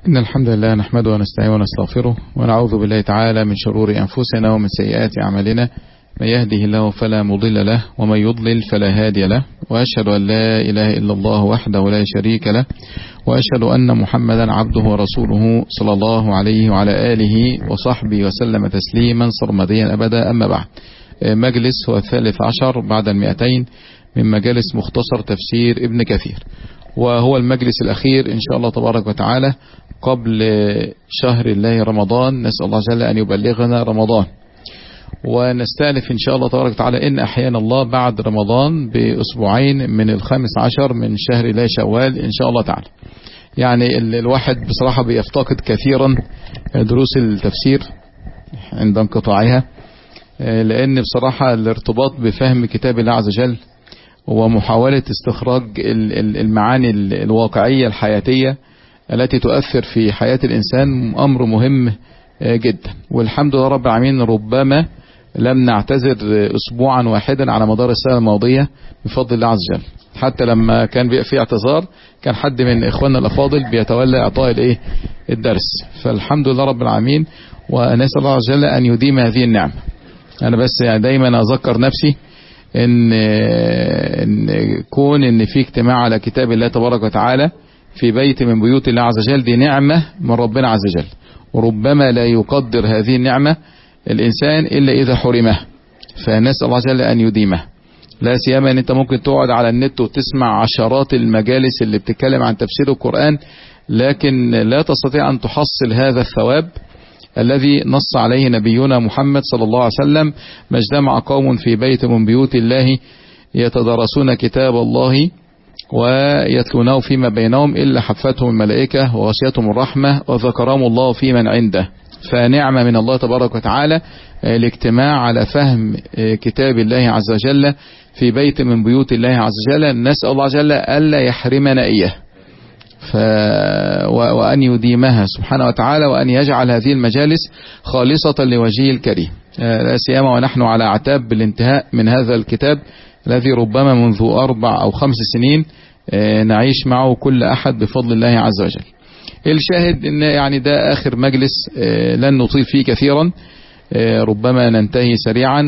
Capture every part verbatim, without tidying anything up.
إن الحمد لله نحمده ونستعينه ونستغفره ونعوذ بالله تعالى من شرور أنفسنا ومن سيئات أعمالنا. من يهده الله فلا مضل له ومن يضلل فلا هادي له، وأشهد أن لا إله إلا الله وحده لا شريك له، وأشهد أن محمدا عبده ورسوله صلى الله عليه وعلى آله وصحبه وسلم تسليما سرمديا أبدا. أما بعد، مجلس هو الثالث عشر بعد المئتين من مجالس مختصر تفسير ابن كثير، وهو المجلس الأخير إن شاء الله تبارك وتعالى قبل شهر الله رمضان. نسأل الله جل أن يبلغنا رمضان، ونستأنف إن شاء الله تبارك وتعالى إن أحيانا الله بعد رمضان بأسبوعين من الخامس عشر من شهر الله شوال إن شاء الله تعالى. يعني الواحد بصراحة بيفتقد كثيرا دروس التفسير عند انقطاعها، لأن بصراحة الارتباط بفهم كتاب الله عز وجل ومحاولة استخراج المعاني الواقعية الحياتية التي تؤثر في حياة الإنسان أمر مهم جدا. والحمد لله رب العالمين ربما لم نعتذر أسبوعا واحدا على مدار السنة الماضية بفضل الله عز وجل. حتى لما كان بيبقى في اعتذار كان حد من إخواننا الأفاضل بيتولى إعطاء الإيه الدرس. فالحمد لله رب العالمين، ونسأل الله عز وجل أن يديم هذه النعمة. أنا بس يعني دايما أذكر نفسي إن إن كون إن في اجتماع على كتاب الله تبارك وتعالى في بيت من بيوت الله عز وجل، دي نعمة من ربنا عز وجل، وربما لا يقدر هذه النعمة الإنسان إلا إذا حرمه، فنسأل الله جل أن يديمه. لا سيما أن أنت ممكن تقعد على النت وتسمع عشرات المجالس اللي بتتكلم عن تفسير القرآن، لكن لا تستطيع أن تحصل هذا الثواب الذي نص عليه نبينا محمد صلى الله عليه وسلم: ما اجتمع قوم في بيت من بيوت الله يتدارسون كتاب الله ويتلونه فيما بينهم إلا حفتهم الملائكة وغشيتهم الرحمة وذكرهم الله في من عنده. فنعمة من الله تبارك وتعالى الاجتماع على فهم كتاب الله عز وجل في بيت من بيوت الله عز وجل. نسأل الله جل ألا يحرمنا إياه ف... وأن يديمها سبحانه وتعالى، وأن يجعل هذه المجالس خالصة لوجهه الكريم، لا سيما ونحن على اعتاب بالانتهاء من هذا الكتاب الذي ربما منذ أربع أو خمس سنين نعيش معه كل أحد بفضل الله عز وجل. الشاهد إن يعني ده آخر مجلس لن نطيل فيه كثيرا، ربما ننتهي سريعا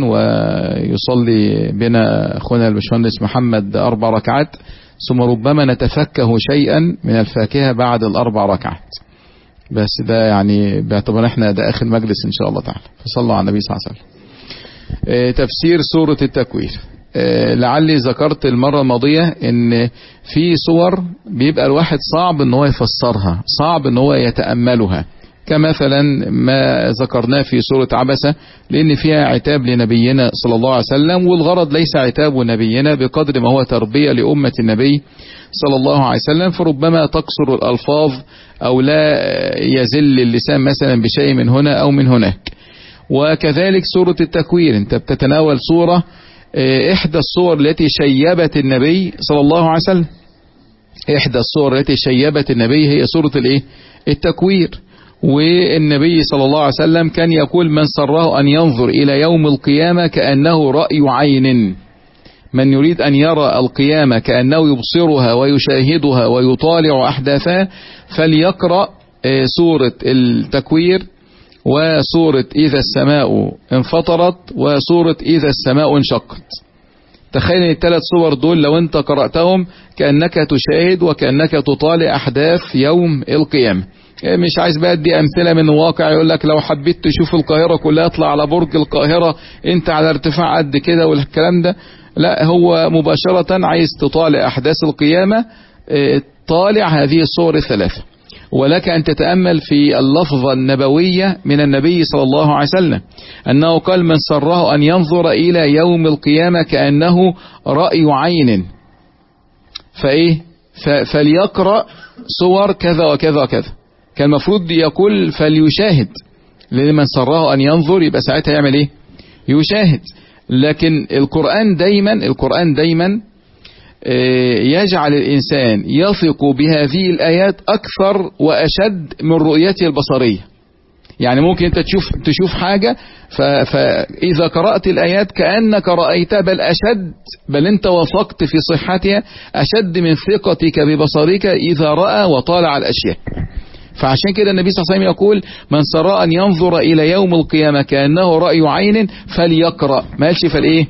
ويصلي بنا أخونا الباشمهندس محمد أربع ركعات، ثم ربما نتفكه شيئا من الفاكهة بعد الأربع ركعات. بس ده يعني باعتبار احنا ده آخر مجلس إن شاء الله تعالى، فصلوا على النبي صلى الله عليه وسلم. تفسير سورة التكوير، لعلي ذكرت المرة الماضية ان في صور بيبقى الواحد صعب ان هو يفسرها، صعب ان هو يتأملها، كمثلا ما ذكرناه في سورة عبسة، لان فيها عتاب لنبينا صلى الله عليه وسلم، والغرض ليس عتاب نبينا بقدر ما هو تربية لأمة النبي صلى الله عليه وسلم، فربما تقصر الألفاظ او لا يزل اللسان مثلا بشيء من هنا او من هناك. وكذلك سورة التكوير انت بتتناول صورة إحدى الصور التي شيبت النبي صلى الله عليه وسلم. إحدى الصور التي شيبت النبي هي سورة الإيه؟ التكوير. والنبي صلى الله عليه وسلم كان يقول: من سره أن ينظر إلى يوم القيامة كأنه رأي عين. من يريد أن يرى القيامة كأنه يبصرها ويشاهدها ويطالع أحداثها فليقرأ سورة التكوير وسورة إذا السماء انفطرت وسورة إذا السماء انشقت. تخيل الثلاث صور دول لو انت قرأتهم كأنك تشاهد وكأنك تطالع أحداث يوم القيامة. مش عايز بقى دي أمثلة من واقع، يقول لك لو حبيت تشوف القاهرة كلها اطلع على برج القاهرة انت على ارتفاع قد كده والكلام ده، لا، هو مباشرة عايز تطالع أحداث القيامة، طالع هذه الصور الثلاثة. ولك أن تتأمل في اللفظة النبوية من النبي صلى الله عليه وسلم أنه قال: من سره أن ينظر إلى يوم القيامة كأنه رأي عين، فإيه فليقرأ صور كذا وكذا وكذا. كان المفروض يقول فليشاهد، لأن من سره أن ينظر يبقى ساعتها يعمل إيه؟ يشاهد. لكن القرآن دايما القرآن دايما يجعل الإنسان يثق بهذه الآيات أكثر وأشد من رؤيته البصرية. يعني ممكن أنت تشوف تشوف حاجة فإذا قرأت الآيات كأنك رأيتها، بل أشد، بل أنت وثقت في صحتها أشد من ثقتك ببصرك إذا رأى وطالع الأشياء. فعشان كده النبي صلى الله عليه وسلم يقول من سراء أن ينظر إلى يوم القيامة كأنه رأي عين فليقرأ، ما قالش فالإيه،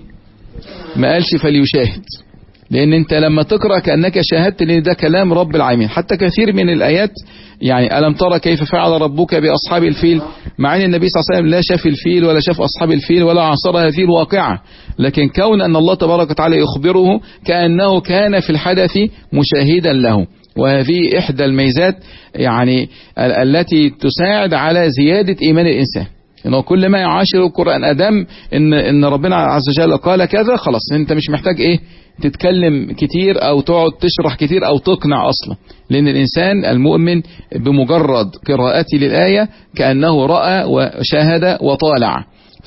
ما قالش فليشاهد، لأن أنت لما تقرأ كأنك شاهدت، لأن ده كلام رب العالمين. حتى كثير من الآيات يعني ألم ترى كيف فعل ربك بأصحاب الفيل، مع أن النبي صلى الله عليه وسلم لا شاف الفيل ولا شاف أصحاب الفيل ولا عاصر هذه الواقعة، لكن كون أن الله تبارك وتعالى يخبره كأنه كان في الحدث مشاهدا له. وهذه إحدى الميزات يعني التي تساعد على زيادة إيمان الإنسان، إنه كل ما يعاشر القرآن أدم إن إن ربنا عز وجل قال كذا، خلاص أنت مش محتاج إيه تتكلم كتير أو تقعد تشرح كتير أو تقنع أصلا، لأن الإنسان المؤمن بمجرد قراءته للآية كأنه رأى وشاهد وطالع.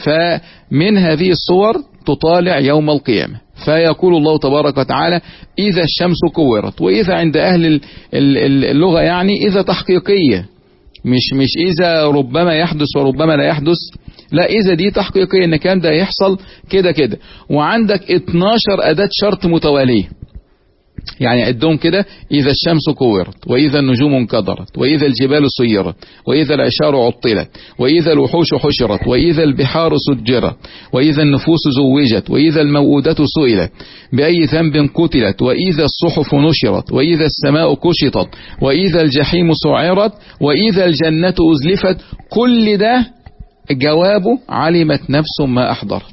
فمن هذه الصور تطالع يوم القيامة، فيقول الله تبارك وتعالى إذا الشمس كورت، وإذا عند أهل اللغة يعني إذا تحقيقية، مش مش إذا ربما يحدث وربما لا يحدث، لا إذا دي تحقيقية إن كان ده يحصل كده كده. وعندك اتناشر أداة شرط متوالية، يعني عدهم كده: إذا الشمس كورت، وإذا النجوم انكدرت، وإذا الجبال سيرت، وإذا العشار عطلت، وإذا الوحوش حشرت، وإذا البحار سجرت، وإذا النفوس زوجت، وإذا الموءودة سئلت بأي ذنب قتلت، وإذا الصحف نشرت، وإذا السماء كشطت، وإذا الجحيم سعرت، وإذا الجنة أزلفت. كل ده جوابه علمت نفس ما أحضرت.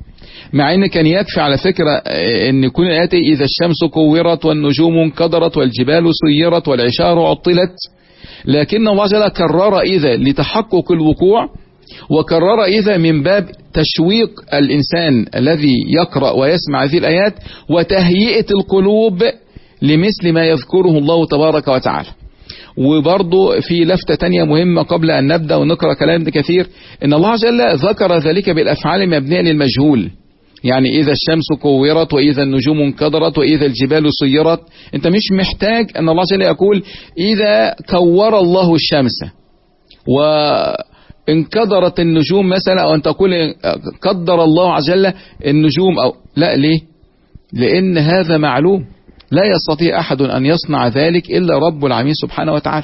مع ان كان يكفي على فكرة ان يكون الآيات إذا الشمس كورت والنجوم انكدرت والجبال سيرت والعشار عطلت، لكن الله جل كرر إذا لتحقق الوقوع، وكرر إذا من باب تشويق الإنسان الذي يقرأ ويسمع هذه الآيات وتهيئة القلوب لمثل ما يذكره الله تبارك وتعالى. وبرضه في لفتة تانية مهمة قبل أن نبدأ ونقرأ كلام كثير، إن الله جل ذكر ذلك بالأفعال مبنية للمجهول، يعني إذا الشمس كورت، وإذا النجوم انكدرت، وإذا الجبال سيرت. أنت مش محتاج أن الله جل يقول إذا كور الله الشمس وانكدرت النجوم مثلا، أو أن تقول قدر الله عز وجل النجوم، أو لا. ليه؟ لأن هذا معلوم، لا يستطيع أحد أن يصنع ذلك إلا رب العالمين سبحانه وتعالى.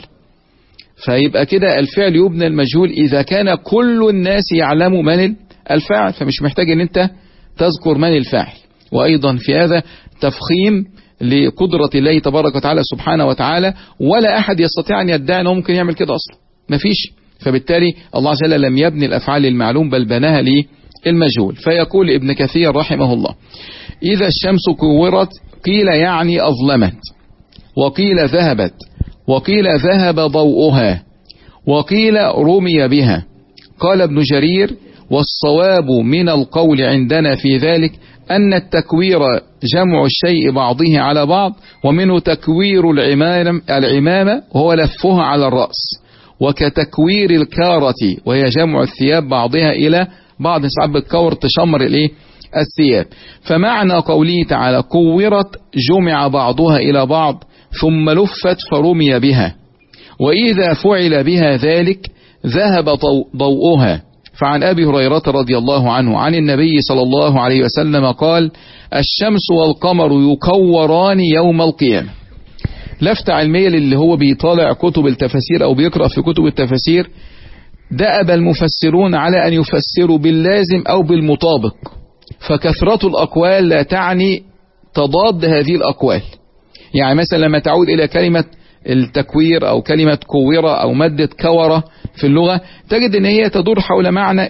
فيبقى كده الفعل يبنى المجهول إذا كان كل الناس يعلم من الفاعل، فمش محتاج أن أنت تذكر من الفاعل. وأيضا في هذا تفخيم لقدرة الله تبارك وتعالى سبحانه وتعالى، ولا أحد يستطيع أن يدعي أنه ممكن يعمل كده أصلا، مفيش. فبالتالي الله عز وجل لم يبني الأفعال المعلوم بل بناها للمجهول. فيقول ابن كثير رحمه الله: إذا الشمس كورت قيل يعني أظلمت، وقيل ذهبت، وقيل ذهب ضوءها، وقيل رمي بها. قال ابن جرير: والصواب من القول عندنا في ذلك أن التكوير جمع الشيء بعضه على بعض، ومنه تكوير العمامة وهو لفها على الرأس، وكتكوير الكارة وهي جمع الثياب بعضها إلى بعض، ساعات بالكور تشمر الإيه الثياب. فمعنى قوله تعالى كورت جمع بعضها إلى بعض ثم لفت فرمي بها، وإذا فعل بها ذلك ذهب ضوءها. فعن أبي هريرة رضي الله عنه عن النبي صلى الله عليه وسلم قال: الشمس والقمر يكوران يوم القيامة. لفتة علمية اللي هو بيطالع كتب التفاسير أو بيقرأ في كتب التفاسير، دأب المفسرون على أن يفسروا باللازم أو بالمطابق، فكثرة الأقوال لا تعني تضاد هذه الأقوال. يعني مثلا لما تعود إلى كلمة التكوير أو كلمة كورة أو مادة كورة في اللغة، تجد أن هي تدور حول معنى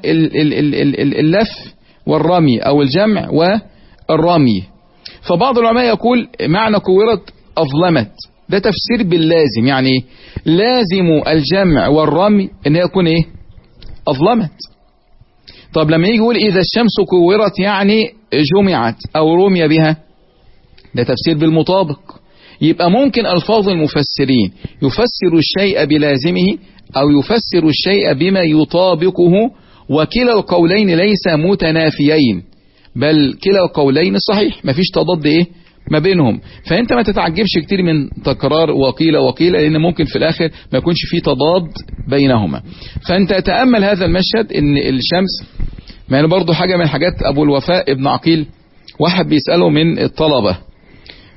اللف والرمي أو الجمع والرمي. فبعض العلماء يقول معنى كورت أظلمت، ده تفسير باللازم، يعني لازم الجمع والرمي أن يكون إيه أظلمت. طب لما يجي يقول إذا الشمس كورت يعني جمعت أو رمي بها، ده تفسير بالمطابق. يبقى ممكن ألفاظ المفسرين يفسر الشيء بلازمه أو يفسر الشيء بما يطابقه، وكلا القولين ليس متنافيين، بل كلا القولين صحيح، مفيش تضاد إيه ما بينهم. فأنت ما تتعجبش كتير من تكرار وقيل وقيل، لأن ممكن في الآخر ما يكونش فيه تضاد بينهما. فأنت تأمل هذا المشهد، إن الشمس يعني برضو حاجة من حاجات أبو الوفاء ابن عقيل، واحد بيسأله من الطلبة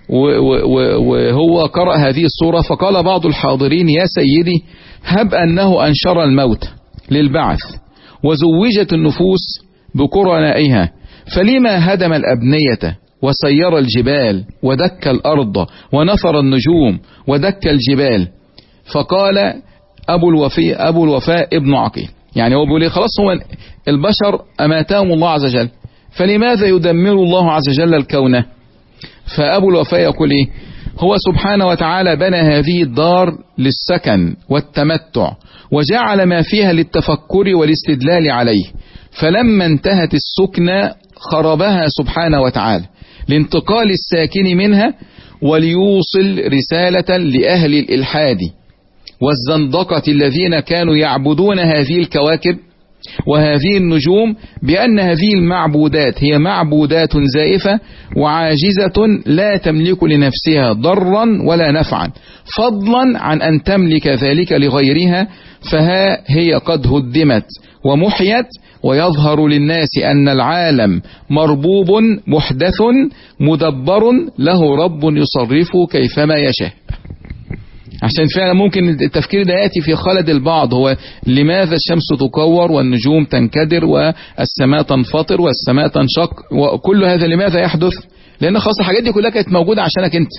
وهو قرأ هذه السورة فقال بعض الحاضرين: يا سيدي، هب أنه أنشر الموت للبعث وزوجت النفوس بقرنائها، فلما هدم الأبنية وسير الجبال ودك الأرض ونثر النجوم ودك الجبال؟ فقال أبو الوفاء أبو الوفاء ابن عقيل، يعني هو بيقول خلاص هو البشر أماتهم الله عز وجل، فلماذا يدمر الله عز وجل الكون؟ فأبو الوفاء يقول إيه؟ هو سبحانه وتعالى بنى هذه الدار للسكن والتمتع، وجعل ما فيها للتفكر والاستدلال عليه، فلما انتهت السكنى خربها سبحانه وتعالى لانتقال الساكن منها، وليوصل رسالة لأهل الإلحاد والزندقة الذين كانوا يعبدون هذه الكواكب وهذه النجوم بأن هذه المعبودات هي معبودات زائفة وعاجزة لا تملك لنفسها ضرا ولا نفعا، فضلا عن أن تملك ذلك لغيرها، فها هي قد هدمت ومحيت، ويظهر للناس أن العالم مربوب محدث مدبر له رب يصرفه كيفما يشاء. عشان فعلا ممكن التفكير ده يأتي في خلد البعض، هو لماذا الشمس تكور والنجوم تنكدر والسماء تنفطر والسماء تنشق، وكل هذا لماذا يحدث؟ لأن خلاص الحاجات دي كلها كانت موجودة عشانك انت،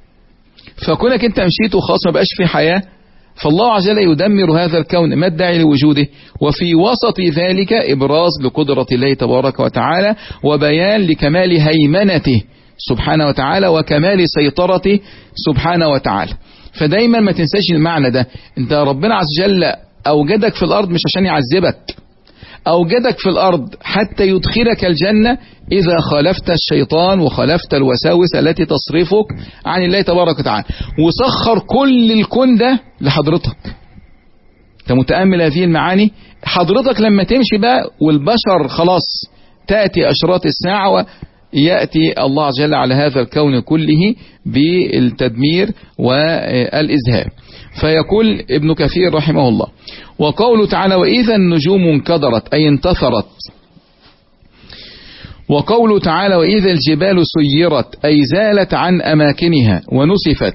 فكونك انت مشيت وخلاص ما بقاش في حياة، فالله عز وجل يدمر هذا الكون، ما الداعي لوجوده؟ وفي وسط ذلك إبراز لقدرة الله تبارك وتعالى، وبيان لكمال هيمنته سبحانه وتعالى وكمال سيطرته سبحانه وتعالى. فدايما ما تنساش المعنى ده، انت ربنا عز وجل اوجدك في الارض مش عشان يعذبك، اوجدك في الارض حتى يدخلك الجنة اذا خالفت الشيطان وخالفت الوساوس التي تصرفك عن الله تبارك وتعالى، وسخر كل الكون ده لحضرتك. انت متأمل هذه المعاني؟ حضرتك لما تمشي بقى والبشر خلاص تأتي اشراط الساعة يأتي الله عز وجل على هذا الكون كله بالتدمير والإزهاب. فيقول ابن كثير رحمه الله: وقوله تعالى: وإذا النجوم انكدرت أي انتثرت. وقوله تعالى: وإذا الجبال سيرت أي زالت عن أماكنها ونسفت،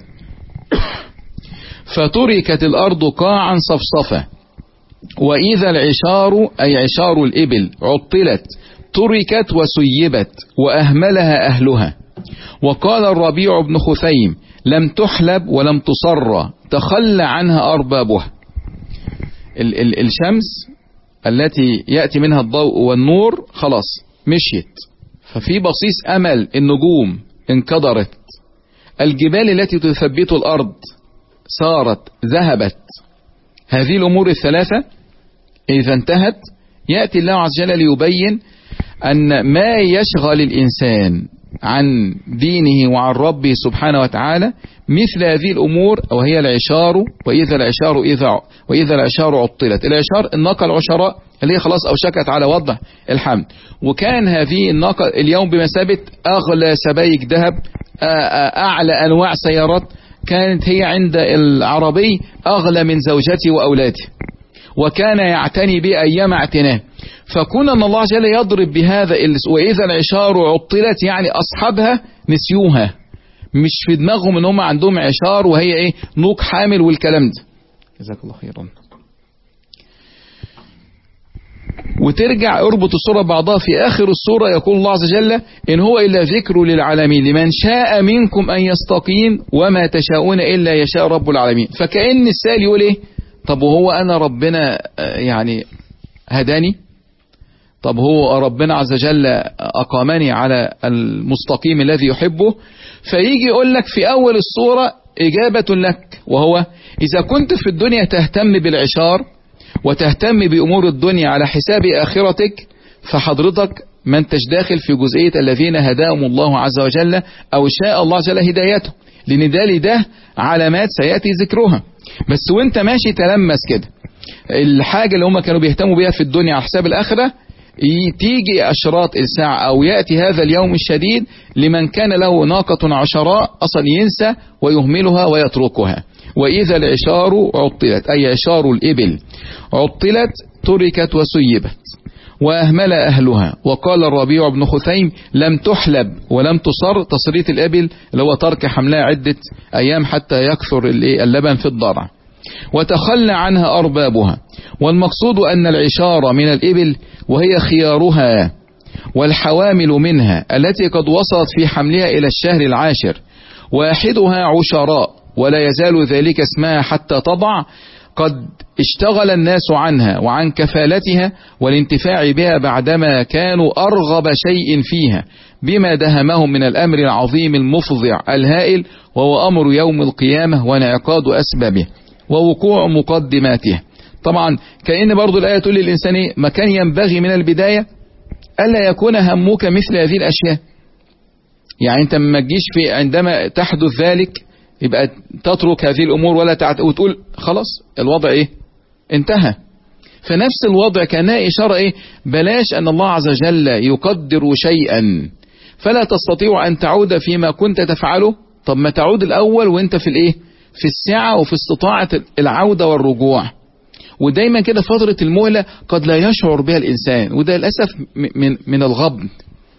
فتركت الأرض قاعا صفصفا. وإذا العشار أي عشار الإبل عطلت تركت وسيبت وأهملها أهلها. وقال الربيع بن خثيم: لم تحلب ولم تصر تخلى عنها أربابها. ال ال الشمس التي يأتي منها الضوء والنور خلاص مشيت، ففي بصيص أمل النجوم انكدرت، الجبال التي تثبت الأرض صارت ذهبت. هذه الأمور الثلاثة إذا انتهت يأتي الله عز وجل ليبين أن ما يشغل الإنسان عن دينه وعن ربه سبحانه وتعالى مثل هذه الأمور، وهي العشار. وإذا العشار إذا وإذا العشار عطلت. العشار الناقة العشراء اللي هي خلاص أوشكت على وضع الحمل، وكان هذه الناقة اليوم بمثابة أغلى سبائك ذهب، أعلى أنواع سيارات، كانت هي عند العربي أغلى من زوجته وأولاده، وكان يعتني به أيام اعتناه. فكون أن الله جل يضرب بهذا، وإذا العشار عطلت يعني أصحابها نسيوها، مش في دماغهم ان هم عندهم عشار وهي ايه نوق حامل والكلام ده. جزاك الله خيرا. وترجع اربط السورة بعضها، في آخر السورة يقول الله عز وجل: إن هو إلا ذكر للعالمين لمن شاء منكم أن يستقيم وما تشاءون إلا يشاء رب العالمين. فكأن السائل يقول إيه؟ طب وهو أنا ربنا يعني هداني؟ طب هو ربنا عز وجل أقامني على المستقيم الذي يحبه؟ فيجي يقول لك في أول السورة إجابة لك، وهو: إذا كنت في الدنيا تهتم بالعشار وتهتم بأمور الدنيا على حساب آخرتك، فحضرتك ما انتش داخل في جزئية الذين هداهم الله عز وجل أو شاء الله عز وجل هدايته، لأن ده لده علامات سيأتي ذكرها. بس وانت ماشي تلمس كده الحاجة اللي هم كانوا بيهتموا بيها في الدنيا على حساب الآخرة، تيجي أشراط الساعة أو يأتي هذا اليوم الشديد لمن كان له ناقة عشراء أصلا ينسى ويهملها ويتركها. وإذا العشار عطلت أي عشار الإبل عطلت تركت وسيبت. وأهمل أهلها. وقال الربيع بن خثيم لم تحلب ولم تصر، تصرية الإبل اللي هو ترك حملها عدة أيام حتى يكثر اللبن في الضرع، وتخلى عنها أربابها. والمقصود أن العشار من الإبل وهي خيارها والحوامل منها التي قد وصلت في حملها إلى الشهر العاشر، واحدها عشراء ولا يزال ذلك اسمها حتى تضع، قد اشتغل الناس عنها وعن كفالتها والانتفاع بها بعدما كانوا أرغب شيء فيها، بما دهمهم من الأمر العظيم المفضع الهائل، وهو أمر يوم القيامة وانعقاد أسبابه ووقوع مقدماته. طبعا كأن برضو الآية تقول للإنسان ما كان ينبغي من البداية ألا يكون همك مثل هذه الأشياء. يعني أنت ما تجيش في عندما تحدث ذلك يبقى تترك هذه الأمور ولا تعت... وتقول خلاص الوضع إيه انتهى. فنفس الوضع كان إشارة إيه بلاش أن الله عز وجل يقدر شيئا فلا تستطيع أن تعود فيما كنت تفعله. طب ما تعود الأول وانت في الإيه في السعة وفي استطاعة العودة والرجوع. ودايما كده فترة المهلة قد لا يشعر بها الإنسان، وده للأسف من من الغبن.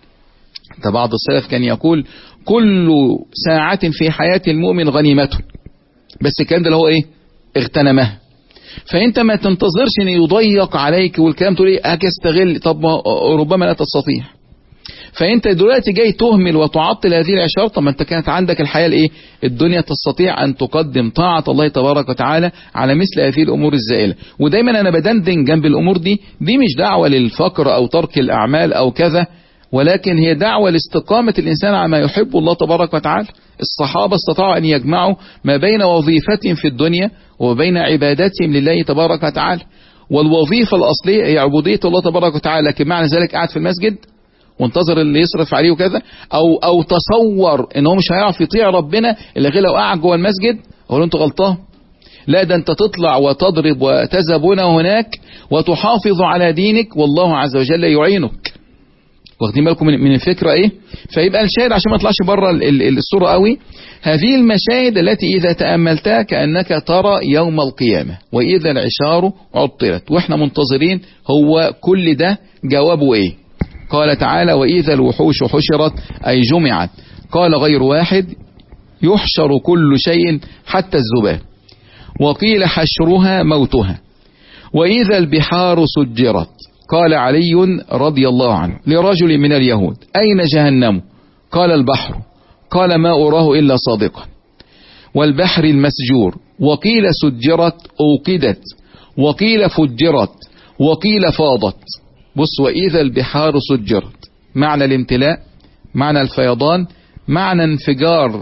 ده بعض السلف كان يقول كل ساعة في حياة المؤمن غنيمته، بس كان ده اللي هو ايه اغتنمها. فانت ما تنتظرش ان يضيق عليك والكلام تقول ايه هاجي استغل، طب ربما لا تستطيع. فانت دلوقتي جاي تهمل وتعطل هذه العشار. طب ما انت كانت عندك الحياة الايه الدنيا تستطيع ان تقدم طاعة الله تبارك وتعالى على مثل هذه الامور الزائلة. ودايما انا بدندن جنب الامور دي دي مش دعوة للفقر او ترك الاعمال او كذا، ولكن هي دعوة لاستقامة الإنسان على ما يحب الله تبارك وتعالى. الصحابة استطاعوا أن يجمعوا ما بين وظيفتهم في الدنيا وبين عبادتهم لله تبارك وتعالى. والوظيفة الأصلية هي عبودية الله تبارك وتعالى، لكن معنى ذلك قاعد في المسجد وانتظر اللي يصرف عليه وكذا، أو أو تصور إن هو مش هيعرف يطيع ربنا إلا غير لو قاعد جوه المسجد. أقول أنت غلطان، لا ده أنت تطلع وتضرب وتذهبون هناك وتحافظ على دينك والله عز وجل يعينك. واخدين بالكم من الفكرة ايه؟ فيبقى الشاهد عشان ما تطلعش بره الصورة قوي، هذه المشاهد التي اذا تأملتها كأنك ترى يوم القيامة واذا العشار عطلت، واحنا منتظرين هو كل ده جوابه ايه. قال تعالى واذا الوحوش حشرت اي جمعت. قال غير واحد يحشر كل شيء حتى الذباب. وقيل حشرها موتها. واذا البحار سجرت. قال علي رضي الله عنه لرجل من اليهود أين جهنم؟ قال البحر. قال ما أراه إلا صادقا. والبحر المسجور. وقيل سجرت أوقدت. وقيل فجرت. وقيل فاضت. بص وإذا البحار سجرت معنى الامتلاء، معنى الفيضان، معنى انفجار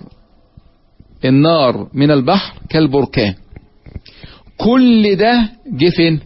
النار من البحر كالبركان. كل ده جفن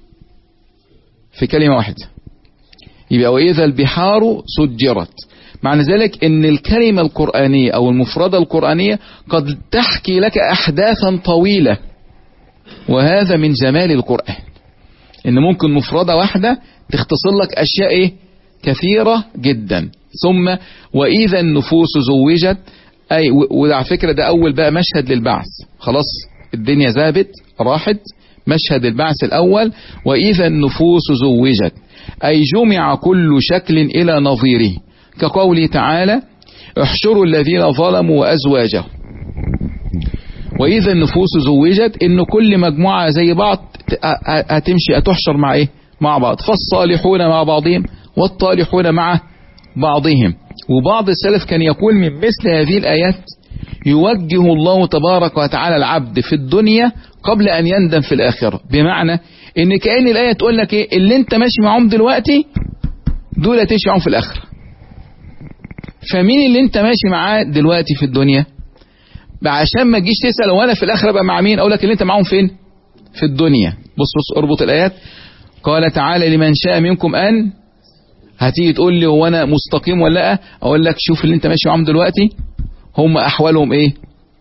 في كلمة واحدة. يبقى وإذا البحار سجرت، معنى ذلك ان الكلمة القرآنية او المفردة القرآنية قد تحكي لك احداثا طويلة، وهذا من جمال القرآن ان ممكن مفردة واحدة تختصر لك اشياء ايه كثيرة جدا. ثم واذا النفوس زوجت، اي وعلى فكرة ده اول بقى مشهد للبعث، خلاص الدنيا ذابت راحت، مشهد البعث الأول وإذا النفوس زوجت أي جمع كل شكل إلى نظيره، كقوله تعالى احشروا الذين ظلموا وأزواجهم. وإذا النفوس زوجت إن كل مجموعة زي بعض هتمشي هتحشر مع إيه مع بعض، فالصالحون مع بعضهم والطالحون مع بعضهم. وبعض السلف كان يقول من مثل هذه الآيات يوجه الله تبارك وتعالى العبد في الدنيا قبل أن يندم في الآخرة. بمعنى إن كأن الآية تقول لك إيه اللي أنت ماشي معهم دلوقتي دول هتمشي معهم في الآخرة. فمين اللي أنت ماشي معاه دلوقتي في الدنيا؟ عشان ما تجيش تسأل وانا في الآخرة بقى مع مين، أقول لك اللي أنت معهم فين في الدنيا. بص بص اربط الآيات. قال تعالى لمن شاء منكم أن، هتيجي تقول لي هو أنا مستقيم ولا لا؟ أقول لك شوف اللي أنت ماشي معهم دلوقتي هم أحوالهم إيه،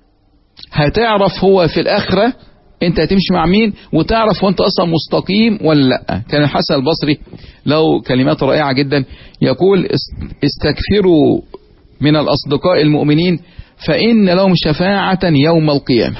هتعرف هو في الآخرة انت هتمشي مع مين، وتعرف وانت اصلا مستقيم ولا لا. كان الحسن البصري له كلمات رائعة جدا يقول استكثروا من الاصدقاء المؤمنين فان لهم شفاعة يوم القيامة.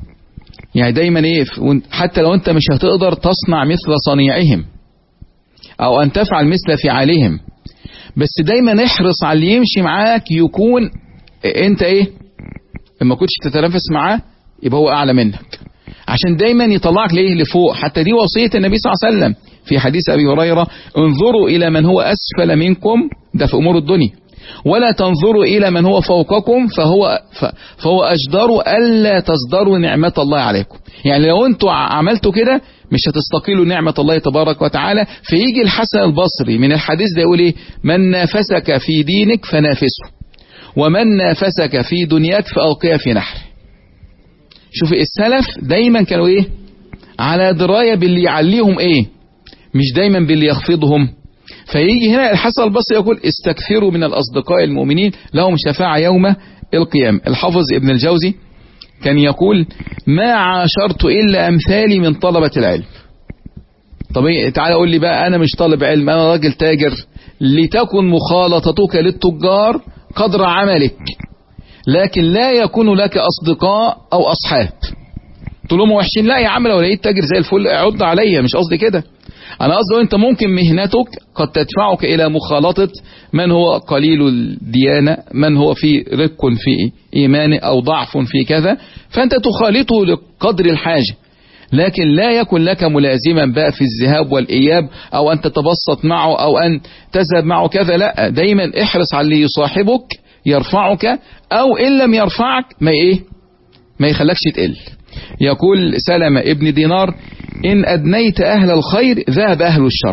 يعني دايما ايه حتى لو انت مش هتقدر تصنع مثل صنيعهم او ان تفعل مثل فعالهم، بس دايما احرص على اللي يمشي معاك يكون انت ايه، لما كنتش تتنافس معاه يبقى هو اعلى منك، عشان دايما يطلعك ليه لفوق. حتى دي وصية النبي صلى الله عليه وسلم في حديث ابي هريرة: انظروا الى من هو اسفل منكم، ده في امور الدنيا، ولا تنظروا الى من هو فوقكم فهو فهو اجدر الا تصدروا نعمة الله عليكم. يعني لو انتوا عملتوا كده مش هتستقيلوا نعمة الله تبارك وتعالى. فيجي الحسن البصري من الحديث ده يقول ايه: من نافسك في دينك فنافسه، ومن نافسك في دنياك فألقيه في نحره. شوف السلف دايما كانوا ايه، على دراية باللي يعليهم ايه، مش دايما باللي يخفضهم. فيجي هنا الحسن البصري يقول: استكثروا من الأصدقاء المؤمنين لهم شفاعة يوم القيامة. الحافظ ابن الجوزي كان يقول: ما عاشرت إلا أمثالي من طلبة العلم. طب تعالى قول لي بقى، أنا مش طالب علم، أنا راجل تاجر، لتكن مخالطتك للتجار قدر عملك، لكن لا يكون لك أصدقاء أو أصحاب تقول لهم وحشين. لا يا عم، لو لقيت تاجر زي الفل اعد عليا، مش قصدي كده. أنا قصدي أنت ممكن مهنتك قد تدفعك إلى مخالطة من هو قليل الديانة، من هو في رق في إيمانه أو ضعف في كذا، فأنت تخالطه لقدر الحاجة، لكن لا يكن لك ملازما بقى في الذهاب والإياب، أو أن تتبسط معه أو أن تذهب معه كذا. لا، دايما احرص على اللي يصاحبك يرفعك، أو إن لم يرفعك ما إيه ما يخلكش تقل. يقول سلمة ابن دينار: إن أدنيت أهل الخير ذهب أهل الشر.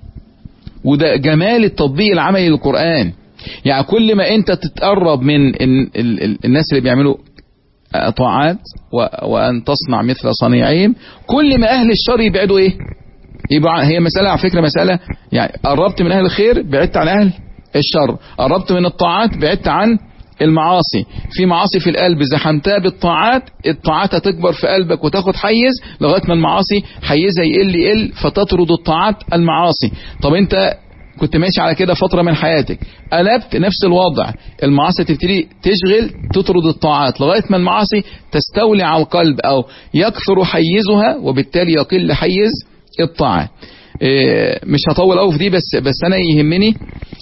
وده جمال التطبيق العملي للقرآن. يعني كل ما أنت تتقرب من الناس اللي بيعملوا طاعات وأن تصنع مثل صنيعهم، كل ما أهل الشر يبعدوا إيه يبقى. هي مسألة على فكرة، مسألة يعني قربت من أهل الخير بعدت عن أهل الشر، قربت من الطاعات بعدت عن المعاصي. في معاصي في القلب زحمتها بالطاعات، الطاعات هتكبر في قلبك وتاخد حيز لغاية ما المعاصي حيزها يقل يقل فتطرد الطاعات المعاصي. طب انت كنت ماشي على كده فترة من حياتك، قلبت نفس الوضع، المعاصي تبتدي تشغل تطرد الطاعات لغاية ما المعاصي تستولي على القلب او يكثر حيزها، وبالتالي يقل حيز الطاعات. مش هطول قوي في دي، بس بس انا يهمني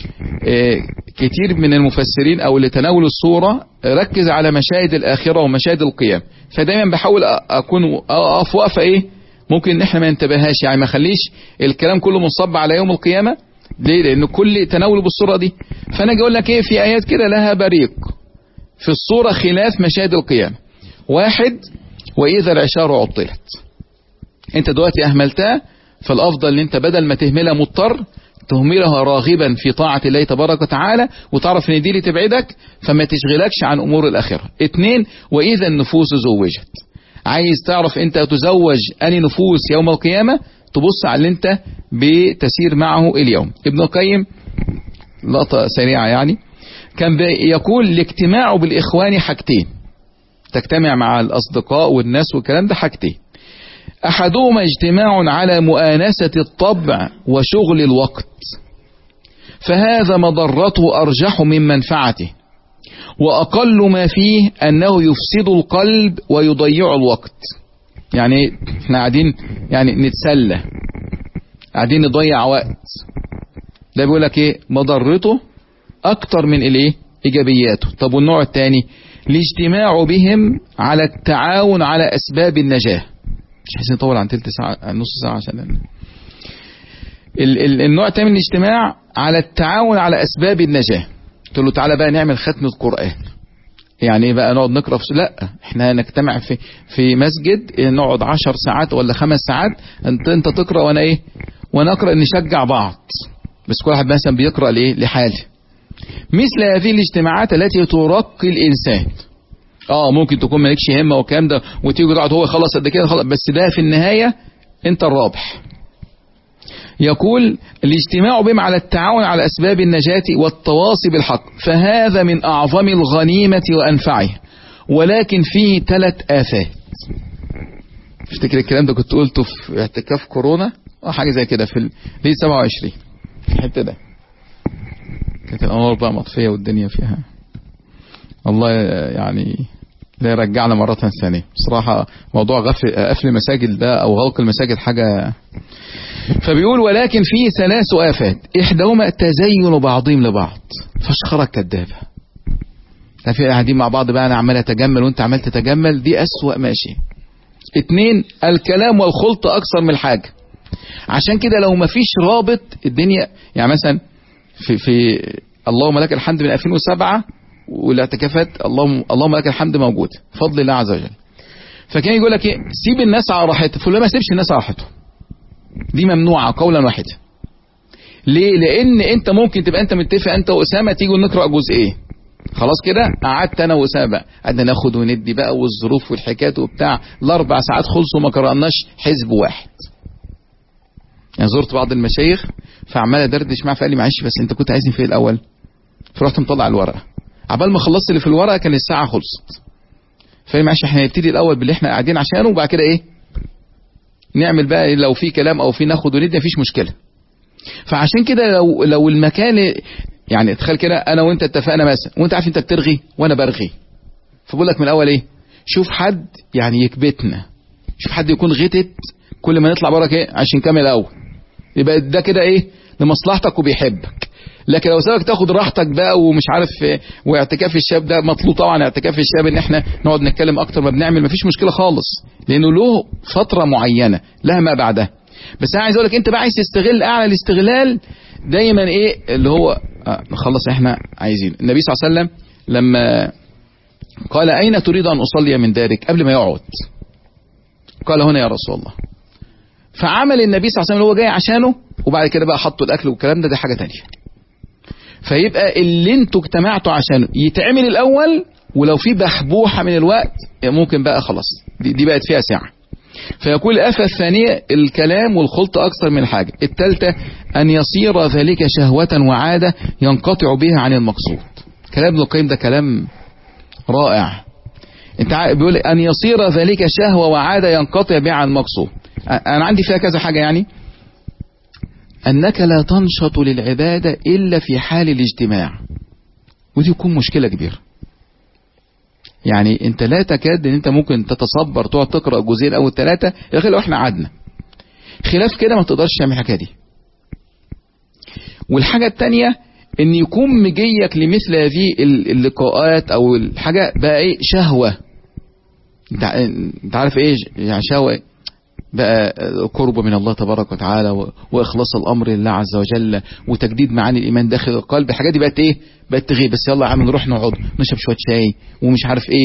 كتير من المفسرين او اللي تناولوا الصورة ركز على مشاهد الاخرة ومشاهد القيام. فدايما بحاول اكون اقف وقفة ايه ممكن ان احنا ما ننتبهاش، يعني ما خليش الكلام كله منصب على يوم القيامة. ليه؟ لان كل تناوله بالصورة دي. فانا اقول لك ايه، في ايات كده لها بريق في الصورة خلاف مشاهد القيامة. واحد: واذا العشار عطلت. انت دلوقتي اهملتها، فالافضل ان انت بدل ما تهملها مضطر تهملها راغبا في طاعة الله تبارك وتعالى، وتعرف ان دي اللي تبعدك فما تشغلكش عن امور الاخرة. اتنين: واذا النفوس زوجت. عايز تعرف انت تزوج اني نفوس يوم القيامة، تبص على اللي انت بتسير معه اليوم. ابن القيم لقطة سريعة يعني كان يقول: الاجتماع بالاخوان حاجتين، تجتمع مع الاصدقاء والناس والكلام ده حاجتين: احدهما اجتماع على مؤانسة الطبع وشغل الوقت، فهذا مضرته ارجح من منفعته، واقل ما فيه انه يفسد القلب ويضيع الوقت. يعني احنا قاعدين يعني نتسلى، قاعدين نضيع وقت، ده بيقول لك ايه مضرته اكتر من الايه ايجابياته. طب والنوع الثاني: الاجتماع بهم على التعاون على اسباب النجاة. مش عايزين نطول عن تلت ساعة عن نص ساعة عشان ال ال النوع الثاني من الاجتماع على التعاون على اسباب النجاة. تقول له تعالى بقى نعمل ختمة قرآن، يعني ايه بقى نقعد نقرأ في... لا، احنا نجتمع في في مسجد نقعد عشر ساعات ولا خمس ساعات، انت انت تقرأ وانا ايه وانا اقرأ، نشجع بعض، بس كل واحد مثلا بيقرأ لايه لحاله. مثل هذه الاجتماعات التي ترقي الانسان. اه ممكن تكون مالكش همه والكلام ده، وتيجي تقعد هو خلص قد كده خلص، بس ده في النهايه انت الرابح. يقول: الاجتماع بهم على التعاون على اسباب النجاة والتواصي بالحق، فهذا من اعظم الغنيمة وانفعها، ولكن فيه ثلاث آفات. افتكر الكلام ده كنت قلته في اعتكاف كورونا اه حاجه زي كده في ليله سبعة وعشرين في الحته ده، كانت الانوار بقى مطفيه والدنيا فيها. الله يعني لا يرجعنا مرة ثانية. بصراحة موضوع قفل المساجد ده او غلق المساجد حاجة فبيقول ولكن في ثلاث آفات إحداهما تزين بعضهم لبعض فاشخرك كدابة. في قاعدين مع بعض بقى، أنا عمال أتجمل وأنت عمال تتجمل، دي أسوأ ماشي. اتنين الكلام والخلط أكثر من الحاجة. عشان كده لو ما فيش رابط الدنيا، يعني مثلا في, في اللهم لك الحمد من ألفين وسبعة والاعتكافات اللهم اللهم لك الحمد موجود فضل الله عز وجل. فكان يقول لك ايه، سيب الناس على راحتها، فلا ما سيبش الناس على راحتهم، دي ممنوعة قولا واحدا. ليه؟ لان انت ممكن تبقى انت متفق انت واسامة تيجوا نقرأ جزء ايه، خلاص كده قعدت انا واسامة بقى قعدنا ناخد وندي بقى والظروف والحكايات وبتاع، الاربع ساعات خلصوا ما قرأناش حزب واحد. يعني زرت بعض المشايخ فعمال ادردش معاه، فقال لي معلش بس انت كنت عايزني في ايه الاول؟ فرحت مطلع الورقه، عبال ما خلصت اللي في الورقه كان الساعه خلصت. فقال معلش احنا هنبتدي الاول باللي احنا قاعدين عشانه، وبعد كده ايه نعمل بقى إيه لو في كلام او في ناخد وندي مفيش مشكله. فعشان كده لو لو المكان يعني تخيل كده انا وانت اتفقنا مثلا وانت عارف انت بترغي وانا برغي، فبقول لك من الاول ايه، شوف حد يعني يكبتنا، شوف حد يكون غتت كل ما نطلع بره ايه عشان نكمل الاول، يبقى ده كده ايه لمصلحتك وبيحبك. لكن لو سابك تاخد راحتك بقى ومش عارف، واعتكاف الشاب ده مطلوب طبعا، اعتكاف الشاب ان احنا نقعد نتكلم اكتر ما بنعمل، مفيش مشكله خالص، لانه له فتره معينه لها ما بعدها. بس انا عايز اقول لك انت بقى عايز تستغل اعلى الاستغلال دايما ايه اللي هو آه نخلص احنا عايزين. النبي صلى الله عليه وسلم لما قال اين تريد ان اصلي من دارك قبل ما يقعد، قال هنا يا رسول الله. فعمل النبي صلى الله عليه وسلم اللي هو جاي عشانه، وبعد كده بقى حطوا الاكل والكلام ده، ده حاجه تانية. فيبقى اللي انتوا اجتمعتوا عشانه يتعمل الاول، ولو في بحبوحه من الوقت ممكن بقى خلاص دي, دي بقت فيها ساعه. فيقول الآفة الثانية الكلام والخلط أكثر من حاجة. الثالثة أن يصير ذلك شهوة وعادة ينقطع بها عن المقصود. كلام ابن القيم ده كلام رائع. انت بيقول أن يصير ذلك شهوة وعادة ينقطع بها عن المقصود. أنا عندي فيها كذا حاجة، يعني أنك لا تنشط للعبادة إلا في حال الاجتماع، ودي يكون مشكلة كبيرة. يعني انت لا تكاد ان انت ممكن تتصبر تقعد تقرأ جزئين او ثلاثة غير لو احنا قعدنا، خلاف كده ما تقدرش تعمل الحكايه دي. والحاجة التانية ان يكون مجيك لمثل هذه اللقاءات او الحاجة بقى ايه شهوة، انت, انت عارف ايه يعني شهوة بقى قرب من الله تبارك وتعالى واخلاص الامر لله عز وجل وتجديد معاني الايمان داخل القلب. الحاجات دي بقت ايه بقت تغيب، بس يلا يا عم نروح نقعد نشرب شويه شاي ومش عارف ايه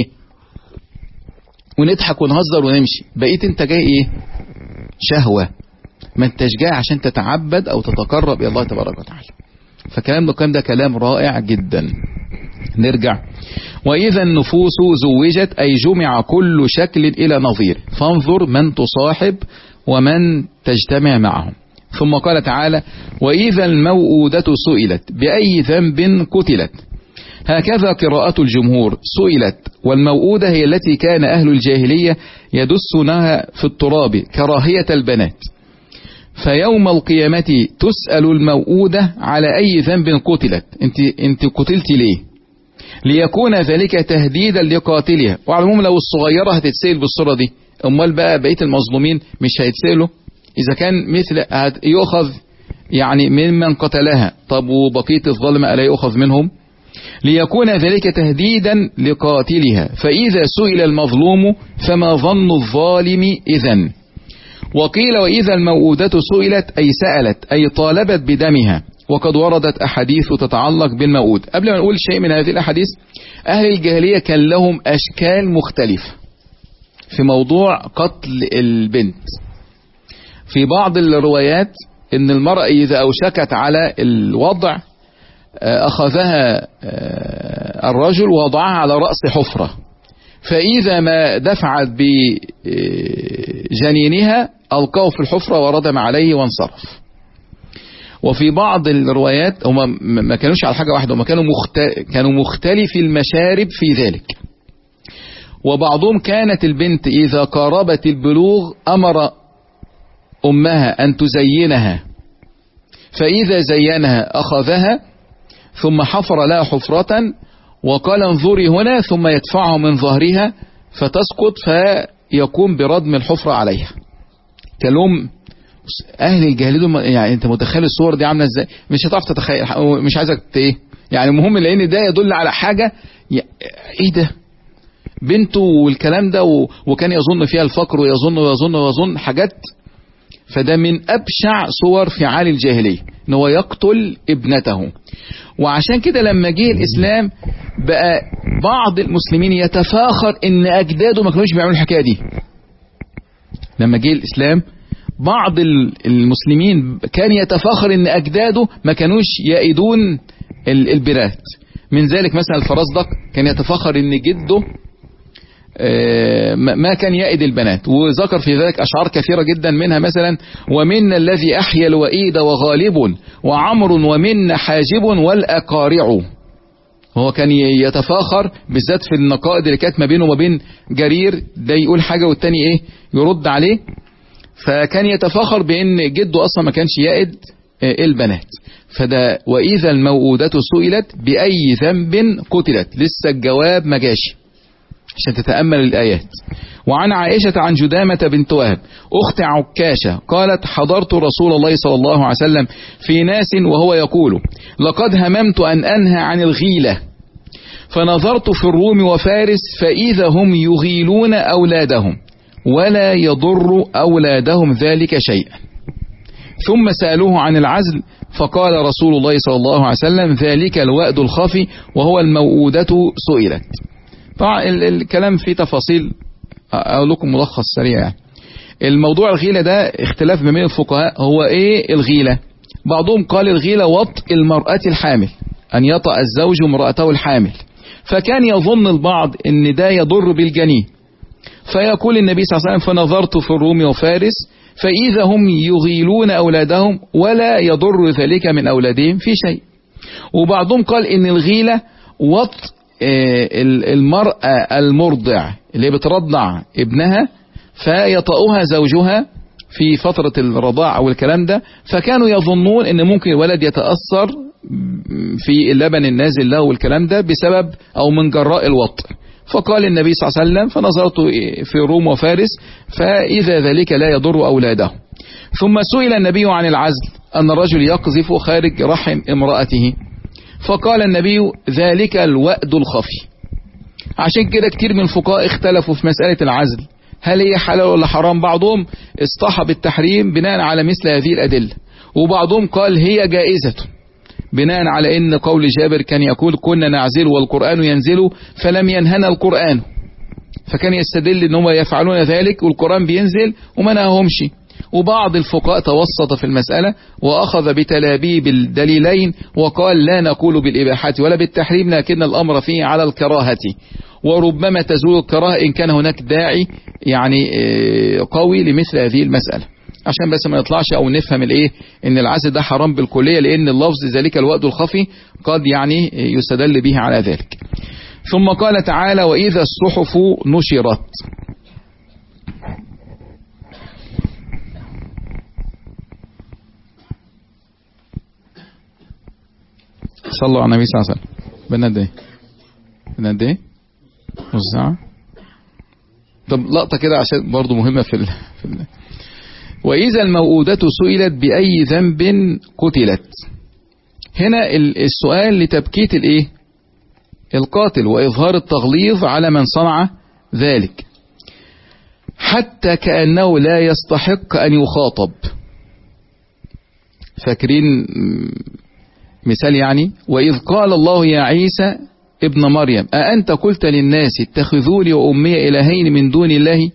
ونضحك ونهزر ونمشي. بقيت انت جاي ايه شهوة، ما انتش جاي عشان تتعبد او تتقرب الى الله تبارك وتعالى. فكلام ابن القيم ده كلام رائع جدا. نرجع. وإذا النفوس زوجت أي جمع كل شكل إلى نظير، فانظر من تصاحب ومن تجتمع معهم. ثم قال تعالى وإذا الموءودة سئلت بأي ذنب قتلت. هكذا قراءة الجمهور، سئلت، والموءودة هي التي كان أهل الجاهلية يدسونها في التراب كراهية البنات. فيوم القيامة تسأل الموءودة على أي ذنب قتلت، انت, انت قتلت ليه؟ ليكون ذلك تهديدا لقاتلها. وعلى العموم لو الصغيرة هتتسأل بالصورة دي، امال بقى بقية المظلومين مش هيتسألوا؟ إذا كان مثل يؤخذ يعني ممن قتلها، طب وبقية الظلمة ألا يؤخذ منهم؟ ليكون ذلك تهديدا لقاتلها، فإذا سئل المظلوم فما ظن الظالم إذن. وقيل وإذا الموءودة سئلت أي سألت أي طالبت بدمها، وقد وردت أحاديث تتعلق بالموءود. قبل ما نقول شيء من هذه الأحاديث، أهل الجاهلية كان لهم أشكال مختلفة في موضوع قتل البنت. في بعض الروايات إن المرأة إذا أوشكت على الوضع أخذها الرجل ووضعها على رأس حفرة، فإذا ما دفعت بجنينها ألقاه في الحفرة وردم عليه وانصرف. وفي بعض الروايات هم ما كانوش على حاجة واحدة، هم كانوا مخت... كانوا مختلفي المشارب في ذلك. وبعضهم كانت البنت إذا قاربت البلوغ أمر أمها أن تزينها، فإذا زينها أخذها ثم حفر لها حفرة وقال انظري هنا، ثم يدفعه من ظهرها فتسقط فيقوم بردم الحفرة عليها. كلهم اهل الجاهليه دول يعني انت متخيل الصور دي عامله ازاي؟ مش هتعرف تتخيل، مش عايزك ايه يعني. المهم لان ده يدل على حاجه ايه ده بنته والكلام ده، وكان يظن فيها الفقر ويظن ويظن ويظن حاجات. فده من ابشع صور فعال الجاهليه ان هو يقتل ابنته. وعشان كده لما جه الاسلام بقى بعض المسلمين يتفاخر ان اجداده ما كانوش بيعملوا الحكايه دي. لما جه الاسلام بعض المسلمين كان يتفاخر ان اجداده ما كانوش يائدون البنات. من ذلك مثلا الفرزدق كان يتفاخر ان جده ما كان يائد البنات، وذكر في ذلك أشعار كثيرة جدا، منها مثلا ومنا الذي أحيا الوئيد وغالب وعمر ومنا حاجب والأقارع. هو كان يتفاخر بالذات في النقائد اللي كانت ما بينه وما بين جرير، ده يقول حاجة والتاني ايه يرد عليه. فكان يتفاخر بأن جده أصلا ما كانش يائد البنات. فده وإذا الموءودة سئلت بأي ذنب قتلت، لسه الجواب ما جاش عشان تتأمل الآيات. وعن عائشة عن جدامة بنت وهب أخت عكاشة قالت حضرت رسول الله صلى الله عليه وسلم في ناس وهو يقول لقد هممت أن أنهى عن الغيلة، فنظرت في الروم وفارس فإذا هم يغيلون أولادهم ولا يضر أولادهم ذلك شيئا. ثم سألوه عن العزل فقال رسول الله صلى الله عليه وسلم ذلك الوأد الخفي وهو الموءودة سئلت. طبعا الكلام فيه تفاصيل، اقول لكم ملخص سريع يعني. الموضوع الغيلة ده اختلاف بين الفقهاء، هو ايه الغيلة؟ بعضهم قال الغيلة وطء المرأة الحامل، ان يطأ الزوج امرأته الحامل. فكان يظن البعض ان ده يضر بالجنين، فيقول النبي صلى الله عليه وسلم فنظرت في الروم وفارس فإذا هم يغيلون أولادهم ولا يضر ذلك من أولادهم في شيء. وبعضهم قال ان الغيلة وطء المرأة المرضع اللي بترضع ابنها فيطأها زوجها في فترة الرضاع او الكلام ده، فكانوا يظنون ان ممكن الولد يتأثر في اللبن النازل له والكلام ده بسبب او من جراء الوطء. فقال النبي صلى الله عليه وسلم فنظرت في روم وفارس فإذا ذلك لا يضر أولاده. ثم سئل النبي عن العزل أن الرجل يقذف خارج رحم امرأته، فقال النبي ذلك الوأد الخفي. عشان كده كتير من الفقهاء اختلفوا في مسألة العزل، هل هي حلال ولا حرام؟ بعضهم اصطحب التحريم بناء على مثل هذه الأدلة، وبعضهم قال هي جائزة بناء على ان قول جابر كان يقول كنا نعزل والقرآن ينزل فلم ينهنا القرآن، فكان يستدل ان هم يفعلون ذلك والقرآن بينزل وما نهاهمش. وبعض الفقهاء توسط في المسألة وأخذ بتلابيب الدليلين وقال لا نقول بالإباحة ولا بالتحريم، لكن الأمر فيه على الكراهة، وربما تزول الكراهة إن كان هناك داعي يعني قوي لمثل هذه المسألة، عشان بس ما نطلعش أو نفهم الإيه إن العزل ده حرام بالكلية، لأن اللفظ ذلك الوأد الخفي قد يعني يستدل به على ذلك. ثم قال تعالى وإذا الصحف نشرت. صلوا على النبي صلى الله عليه وسلم. بنا قد ايه؟ بنا قد ايه؟ نص ساعة؟ طب لقطة كده عشان برضو مهمة في ال... في ال... وإذا الموءودة سئلت بأي ذنب قتلت. هنا السؤال لتبكيت الايه؟ القاتل وإظهار التغليظ على من صنع ذلك، حتى كأنه لا يستحق أن يخاطب. فاكرين مثال يعني وإذ قال الله يا عيسى ابن مريم أأنت قلت للناس اتخذوني وأمي إلهين من دون الله؟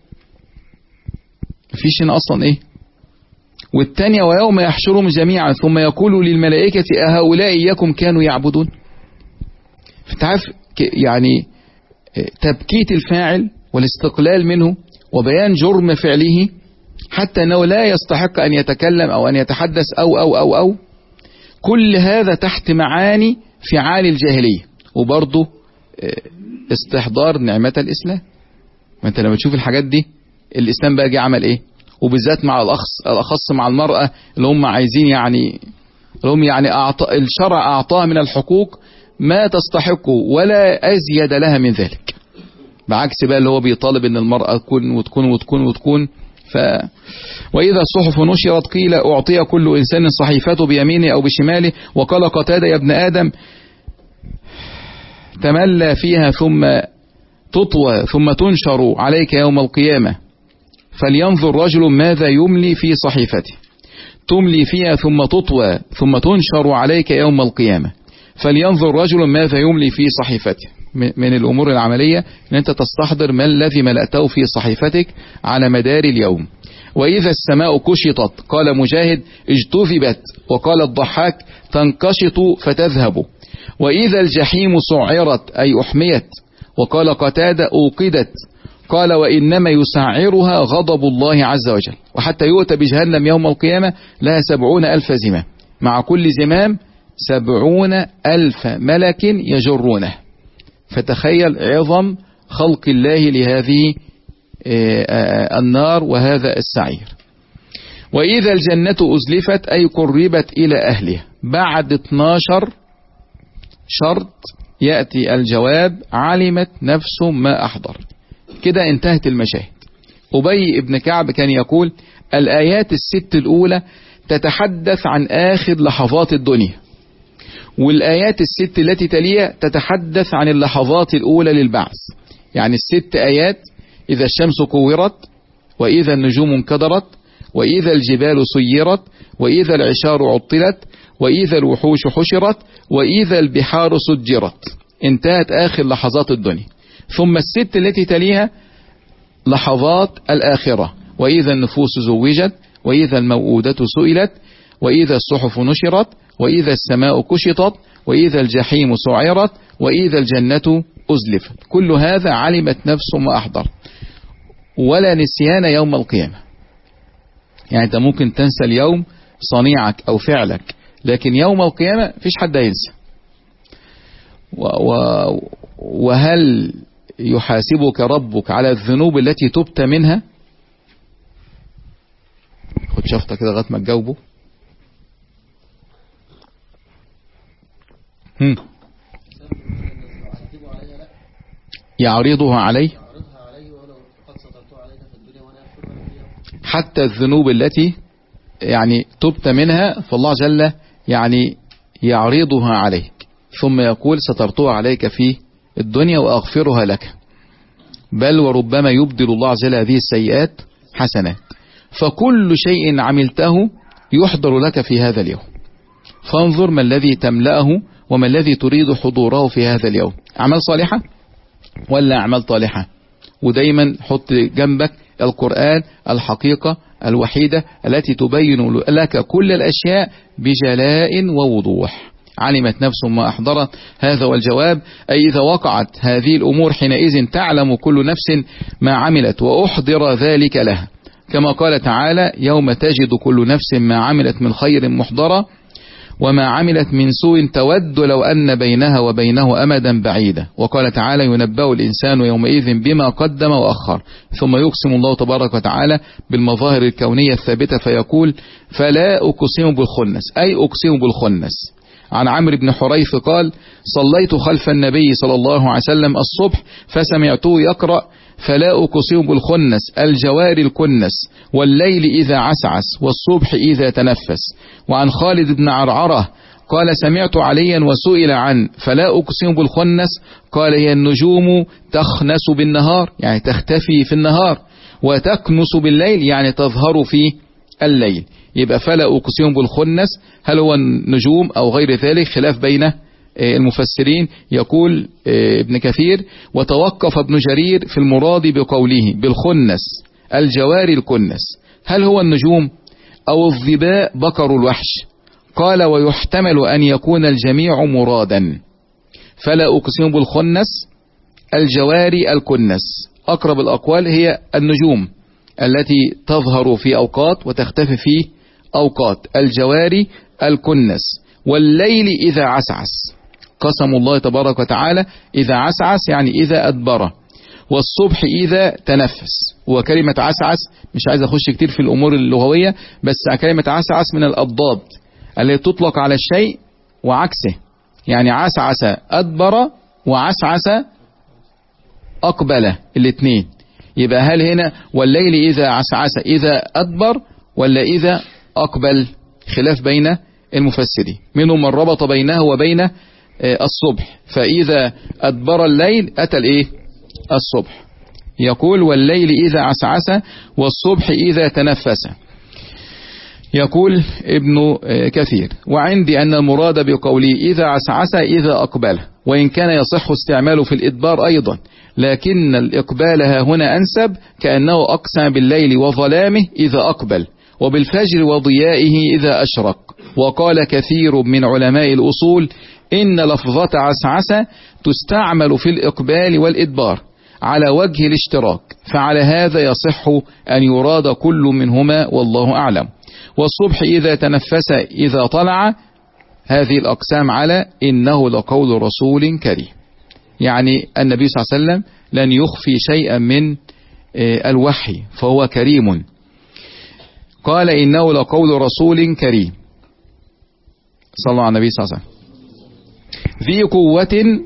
مفيش هنا أصلا إيه. والتانية ويوم يحشرهم جميعا ثم يقول للملائكة أهؤلاء إياكم كانوا يعبدون. فتعرف يعني تبكيت الفاعل والاستقلال منه وبيان جرم فعله حتى أنه لا يستحق أن يتكلم أو أن يتحدث أو أو أو أو كل هذا تحت معاني فعال الجاهلية، وبرضه استحضار نعمة الإسلام. ما أنت لما تشوف الحاجات دي الإسلام بقى جه عمل إيه؟ وبالذات مع الأخص, الأخص مع المرأة اللي هم عايزين يعني اللي هم يعني أعطى الشرع أعطاها من الحقوق ما تستحقه ولا أزيد لها من ذلك، بعكس بقى اللي هو بيطالب ان المرأة تكون وتكون وتكون وتكون ف وإذا الصحف نشرت قيل أعطي كل إنسان صحيفته بيمينه أو بشماله. وقال قتادة يا ابن آدم تملى فيها ثم تطوى ثم تنشر عليك يوم القيامة، فلينظر رجل ماذا يملي في صحيفته. تملي فيها ثم تطوى ثم تنشر عليك يوم القيامة، فلينظر رجل ماذا يملي في صحيفته. من الأمور العملية أن أنت تستحضر ما الذي ملأته في صحيفتك على مدار اليوم. وإذا السماء كشطت قال مجاهد اجتذبت، وقال الضحاك تنكشط فتذهب. وإذا الجحيم سعرت أي أحميت، وقال قتادة أوقدت، قال وإنما يسعرها غضب الله عز وجل. وحتى يؤتى بجهنم يوم القيامة لها سبعون ألف زمام، مع كل زمام سبعون ألف ملك يجرونه. فتخيل عظم خلق الله لهذه النار وهذا السعير. وإذا الجنة أزلفت أي قربت إلى أهلها. بعد اثناشر شرط يأتي الجواب علمت نفس ما أحضر. كده انتهت المشاهد. أبي ابن كعب كان يقول الآيات الست الأولى تتحدث عن آخر لحظات الدنيا، والآيات الست التي تليها تتحدث عن اللحظات الأولى للبعث. يعني الست آيات إذا الشمس كورت، وإذا النجوم انكدرت، وإذا الجبال سيرت، وإذا العشار عطلت، وإذا الوحوش حشرت، وإذا البحار سجرت. انتهت آخر لحظات الدنيا. ثم الست التي تليها لحظات الآخرة، وإذا النفوس زوجت، وإذا الموءودة سئلت، وإذا الصحف نشرت، وإذا السماء كشطت، وإذا الجحيم سعرت، وإذا الجنة أزلفت. كل هذا علمت نفس ما أحضر. ولا نسيان يوم القيامة. يعني أنت ممكن تنسى اليوم صنيعك أو فعلك، لكن يوم القيامة فيش حد ينسى. وهل يحاسبك ربك على الذنوب التي تبت منها؟ خد شفطة كده لغاية ما تجاوبه. هم. يعرضها عليه حتى الذنوب التي يعني تبت منها، فالله جل يعني يعرضها عليك ثم يقول سترتها عليك في الدنيا وأغفرها لك. بل وربما يبدل الله جل هذه السيئات حسنات. فكل شيء عملته يحضر لك في هذا اليوم، فانظر ما الذي تملأه وما الذي تريد حضوره في هذا اليوم. أعمال صالحة ولا أعمال طالحة؟ ودايما حط جنبك القرآن الحقيقة الوحيدة التي تبين لك كل الأشياء بجلاء ووضوح. علمت نفس ما أحضرت. هذا هو الجواب. أي إذا وقعت هذه الأمور حينئذ تعلم كل نفس ما عملت وأحضر ذلك لها، كما قال تعالى يوم تجد كل نفس ما عملت من خير محضرة وما عملت من سوء تود لو أن بينها وبينه أمدا بعيدا. وقال تعالى ينبأ الإنسان يومئذ بما قدم وأخر. ثم يقسم الله تبارك وتعالى بالمظاهر الكونية الثابتة فيقول فلا أقسم بالخنس، أي أقسم بالخنس. عن عمرو بن حريث قال صليت خلف النبي صلى الله عليه وسلم الصبح فسمعته يقرأ فلا أقسم بالخنس الجوار الكنس والليل إذا عسعس والصبح إذا تنفس. وعن خالد بن عرعرة قال سمعت عليا وسئل عن فلا أقسم بالخنس قال هي النجوم تخنس بالنهار يعني تختفي في النهار، وتكنس بالليل يعني تظهر في الليل. يبقى فلا أقسم بالخنس هل هو النجوم أو غير ذلك؟ خلاف بين المفسرين. يقول ابن كثير وتوقف ابن جرير في المراد بقوله بالخنس الجوار الكنس هل هو النجوم أو الظباء بقر الوحش؟ قال ويحتمل أن يكون الجميع مرادا. فلا أقسم بالخنس الجوار الكنس أقرب الأقوال هي النجوم التي تظهر في أوقات وتختفي في أوقات. الجواري الكنس والليل إذا عسعس قسم الله تبارك وتعالى إذا عسعس يعني إذا أدبر، والصبح إذا تنفس. وكلمة عسعس مش عايز أخش كتير في الأمور اللغوية، بس كلمة عسعس من الأضداد التي تطلق على الشيء وعكسه. يعني عسعس أدبر وعسعس أقبل الاثنين. يبقى هل هنا والليل إذا عسعس إذا أدبر ولا إذا أقبل؟ خلاف بين المفسرين، منهم من ربط بينه وبين الصبح، فإذا أدبر الليل أتى الإيه؟ الصبح. يقول والليل إذا عسعس والصبح إذا تنفس. يقول ابن كثير وعندي أن المراد بقوله إذا عسعس إذا أقبل، وإن كان يصح استعماله في الإدبار أيضا، لكن الإقبال ها هنا أنسب، كأنه أقسم بالليل وظلامه إذا أقبل، وبالفجر وضيائه إذا أشرق. وقال كثير من علماء الأصول إن لفظة عسعس تستعمل في الإقبال والإدبار على وجه الاشتراك، فعلى هذا يصح أن يراد كل منهما والله أعلم. والصبح إذا تنفس إذا طلع، هذه الأقسام على إنه لقول رسول كريم، يعني النبي صلى الله عليه وسلم لن يخفي شيئا من الوحي فهو كريم. قال إنه لقول رسول كريم، صلى الله على النبي صلى الله عليه وسلم ذي قوة.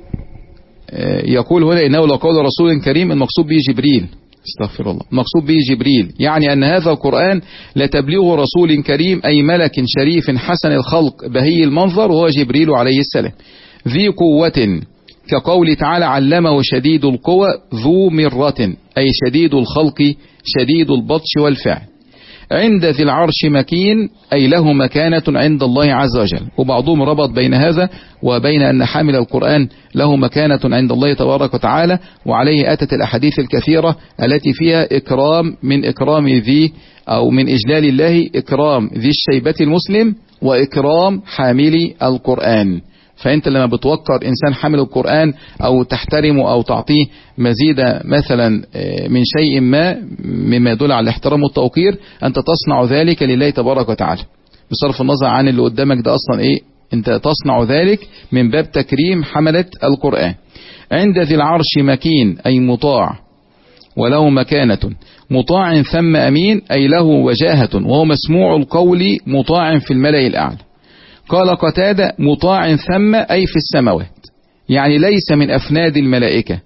يقول هنا إنه لقول رسول كريم، المقصود به جبريل، استغفر الله، المقصود به جبريل، يعني أن هذا القرآن لتبليغ رسول كريم، أي ملك شريف حسن الخلق بهي المنظر، وهو جبريل عليه السلام. ذي قوة كقول تعالى علمه شديد القوى ذو مرة، أي شديد الخلق شديد البطش والفعل. عند ذي العرش مكين، أي له مكانة عند الله عز وجل. وبعضهم ربط بين هذا وبين أن حامل القرآن له مكانة عند الله تبارك وتعالى، وعليه أتت الأحاديث الكثيرة التي فيها إكرام من إكرام ذي أو من إجلال الله إكرام ذي الشيبة المسلم وإكرام حامل القرآن. فأنت لما بتوقر إنسان حامل القرآن أو تحترمه أو تعطيه مزيد مثلا من شيء ما مما يدل على الاحترام والتوقير، أنت تصنع ذلك لله تبارك وتعالى، بصرف النظر عن اللي قدامك ده أصلا إيه، أنت تصنع ذلك من باب تكريم حملة القرآن. عند ذي العرش مكين، أي مطاع وله مكانة، مطاع ثم أمين، أي له وجاهة وهو مسموع القول، مطاع في الملأ الأعلى. قال قتادة مطاع ثم، أي في السماوات، يعني ليس من أفناد الملائكة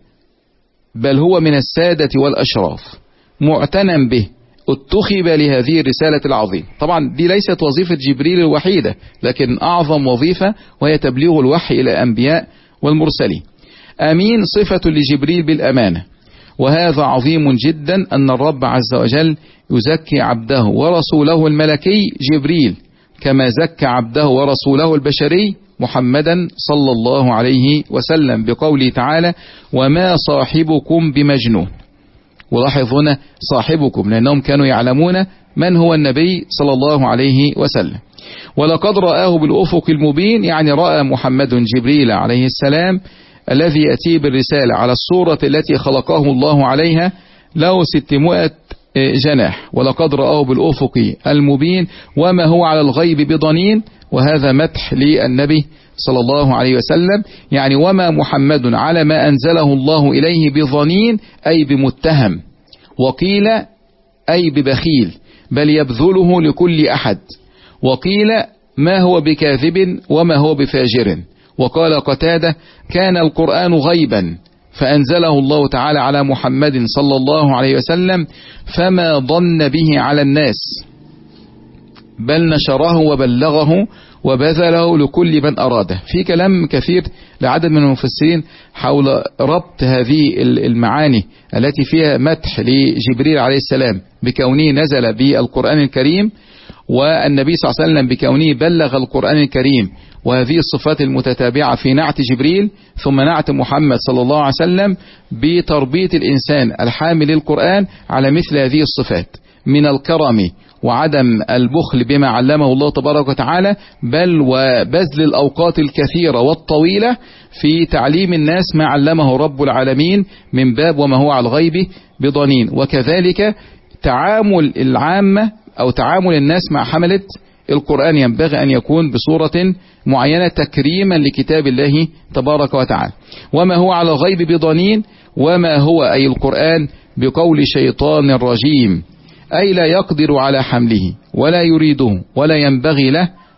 بل هو من السادة والأشراف، معتنى به، اتخب لهذه الرسالة العظيمة. طبعا دي ليست وظيفة جبريل الوحيدة، لكن أعظم وظيفة وهي تبليغ الوحي إلى الأنبياء والمرسلين. أمين صفة لجبريل بالأمانة، وهذا عظيم جدا أن الرب عز وجل يزكي عبده ورسوله الملكي جبريل، كما زكى عبده ورسوله البشري محمدا صلى الله عليه وسلم بقوله تعالى وما صاحبكم بمجنون. ولاحظ هنا صاحبكم، لأنهم كانوا يعلمون من هو النبي صلى الله عليه وسلم. ولقد رآه بالأفق المبين، يعني رأى محمد جبريل عليه السلام الذي يأتي بالرسالة على الصورة التي خلقه الله عليها، له ستمائة جناح. ولقد رآه بالأفق المبين وما هو على الغيب بضنين، وهذا مدح للنبي صلى الله عليه وسلم، يعني وما محمد على ما أنزله الله إليه بضنين، أي بمتهم، وقيل أي ببخيل، بل يبذله لكل أحد، وقيل ما هو بكاذب وما هو بفاجر. وقال قتادة كان القرآن غيبا فأنزله الله تعالى على محمد صلى الله عليه وسلم فما ضن به على الناس، بل نشره وبلغه وبذله لكل من أراده. في كلام كثير لعدد من المفسرين حول ربط هذه المعاني التي فيها مدح لجبريل عليه السلام بكونه نزل بالقرآن الكريم، والنبي صلى الله عليه وسلم بكونه بلغ القرآن الكريم، وهذه الصفات المتتابعة في نعت جبريل ثم نعت محمد صلى الله عليه وسلم بتربية الإنسان الحامل القرآن على مثل هذه الصفات من الكرم وعدم البخل بما علمه الله تبارك وتعالى، بل وبذل الأوقات الكثيرة والطويلة في تعليم الناس ما علمه رب العالمين من باب وما هو على الغيب بضنين. وكذلك تعامل العامة أو تعامل الناس مع حملة القرآن ينبغي أن يكون بصورة معينة تكريما لكتاب الله تبارك وتعالى. وما هو على الغيب بضنين، وما هو أي القرآن بقول شيطان رجيم، أي لا يقدر على حمله ولا يريده ولا ينبغي له،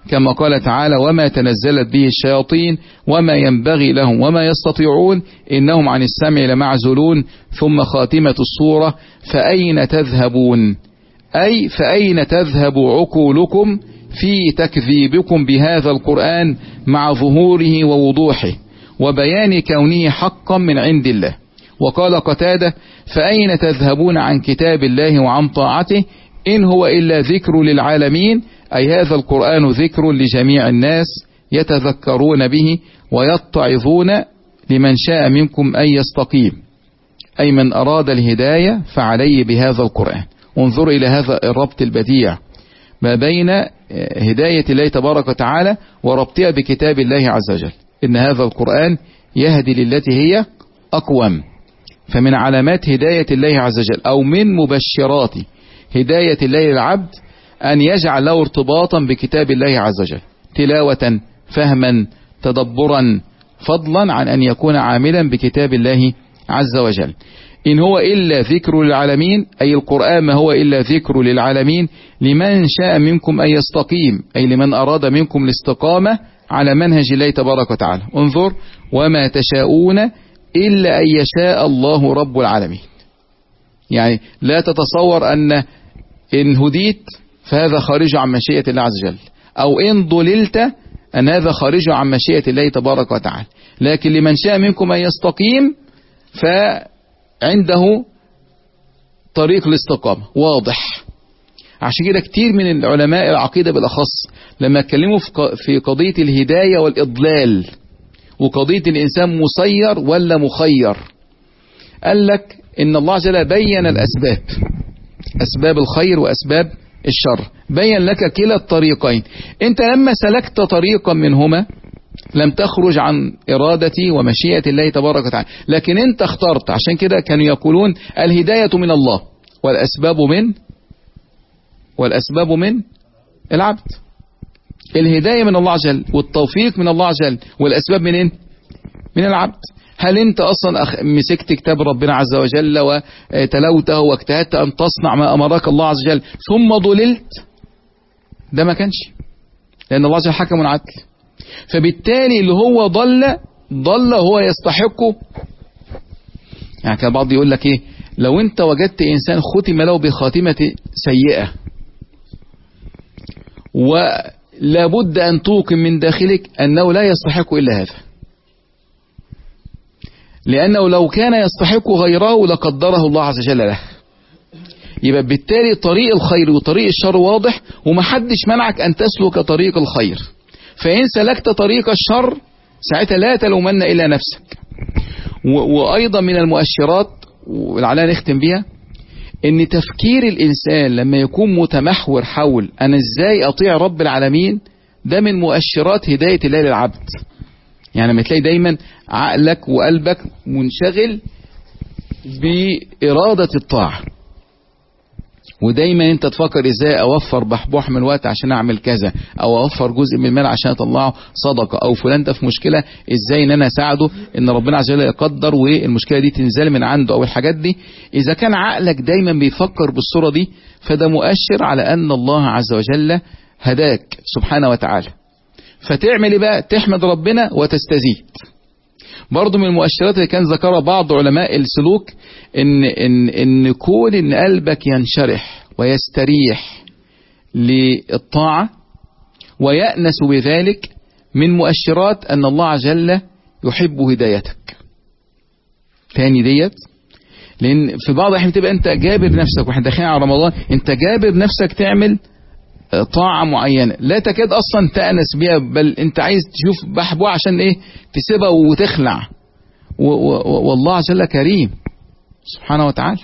كما قال تعالى وما تنزلت به الشياطين وما ينبغي لهم وما يستطيعون إنهم عن السمع لمعزولون. ثم خاتمة السورة فأين تذهبون، أي فأين تذهب عقولكم في تكذيبكم بهذا القرآن مع ظهوره ووضوحه وبيان كونه حقا من عند الله. وقال قتادة فأين تذهبون عن كتاب الله وعن طاعته إن هو إلا ذكر للعالمين، أي هذا القرآن ذكر لجميع الناس يتذكرون به ويتعظون لمن شاء منكم أن يستقيم، أي من أراد الهداية فعليه بهذا القرآن. انظر إلى هذا الربط البديع ما بين هداية الله تبارك وتعالى وربطها بكتاب الله عز وجل، إن هذا القرآن يهدي للتي هي أقوم. فمن علامات هداية الله عز وجل أو من مبشرات هداية الله للعبد أن يجعل له ارتباطا بكتاب الله عز وجل تلاوة فهما تدبرا، فضلا عن أن يكون عاملا بكتاب الله عز وجل. إن هو إلا ذكر للعالمين، أي القرآن ما هو إلا ذكر للعالمين لمن شاء منكم أن يستقيم، أي لمن أراد منكم الاستقامة على منهج الله تبارك وتعالى. انظر وما تشاءون إلا أن يشاء الله رب العالمين. يعني لا تتصور أن إن هديت فهذا خارج عن مشيئة الله عز وجل، أو إن ضللت أن هذا خارج عن مشيئة الله تبارك وتعالى، لكن لمن شاء منكم أن يستقيم فعنده طريق الاستقامة واضح. عشان كده كتير من العلماء العقيدة بالأخص لما اتكلموا في قضية الهداية والإضلال وقضية الإنسان مسير ولا مخير، قال لك إن الله جل بين الأسباب، أسباب الخير وأسباب الشر، بين لك كلا الطريقين. أنت لما سلكت طريقا منهما لم تخرج عن إرادتي ومشيئة الله تبارك وتعالى، لكن أنت اخترت. عشان كده كانوا يقولون الهداية من الله والأسباب من والأسباب من العبد. الهداية من الله عز وجل والتوفيق من الله عز وجل والأسباب منين؟ من العبد. هل انت اصلا مسكت كتاب ربنا عز وجل وتلوته واجتهدت ان تصنع ما امرك الله عز وجل ثم ضللت؟ ده ما كانش، لان الله عز وجل حكم عدل. فبالتالي اللي هو ضل ضل وهو يستحقه. يعني كان بعض يقول لك ايه، لو انت وجدت انسان ختم له بخاتمة سيئة ولابد ان توقن من داخلك انه لا يستحق الا هذا، لأنه لو كان يستحق غيره لقدره الله عز وجل له. يبقى بالتالي طريق الخير وطريق الشر واضح، ومحدش منعك أن تسلك طريق الخير. فإن سلكت طريق الشر ساعتها لا تلومن إلا نفسك. وأيضا من المؤشرات ولعلها نختم بها إن تفكير الإنسان لما يكون متمحور حول أنا إزاي أطيع رب العالمين، ده من مؤشرات هداية الله للعبد. يعني لما تلاقي دايما عقلك وقلبك منشغل بإرادة الطاعة، ودايما انت تفكر ازاي اوفر بحبوح من الوقت عشان اعمل كذا، او اوفر جزء من المال عشان اطلعه صدقة، او فلان ده في مشكلة ازاي ان انا اساعده ان ربنا عز وجل يقدر والمشكلة دي تنزل من عنده، او الحاجات دي. اذا كان عقلك دايما بيفكر بالصورة دي فده مؤشر على ان الله عز وجل هداك سبحانه وتعالى. فتعمل ايه بقى؟ تحمد ربنا وتستزيد. برضو من المؤشرات اللي كان ذكرها بعض علماء السلوك ان ان ان كون ان قلبك ينشرح ويستريح للطاعة ويأنس بذلك من مؤشرات ان الله عز وجل يحب هدايتك. تاني ديت، لان في بعض الاحيان تبقى انت جابر نفسك واحنا داخلين على رمضان، انت جابر نفسك تعمل طاعة معينة لا تكاد اصلا تأنس بها، بل انت عايز تشوف بحبوه عشان ايه؟ تسيبها وتخلع. والله عز وجل كريم سبحانه وتعالى.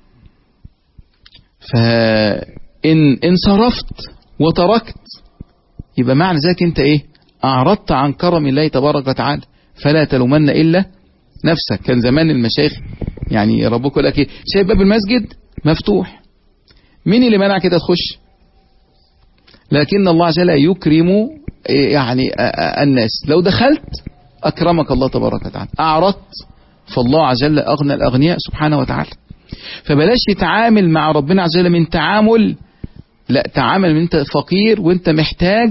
فإن إن صرفت وتركت يبقى معنى ذلك انت ايه؟ اعرضت عن كرم الله تبارك وتعالى، فلا تلومن الا نفسك. كان زمان المشايخ يعني ربك يقول لك ايه؟ شايف باب المسجد مفتوح، مين اللي منع كده تخش؟ لكن الله عز وجل يكرم يعني الناس. لو دخلت أكرمك الله تبارك وتعالى، أعرضت فالله عز وجل أغنى الأغنياء سبحانه وتعالى. فبلاش تتعامل مع ربنا عز وجل من تعامل، لا، تعامل من أنت فقير وأنت محتاج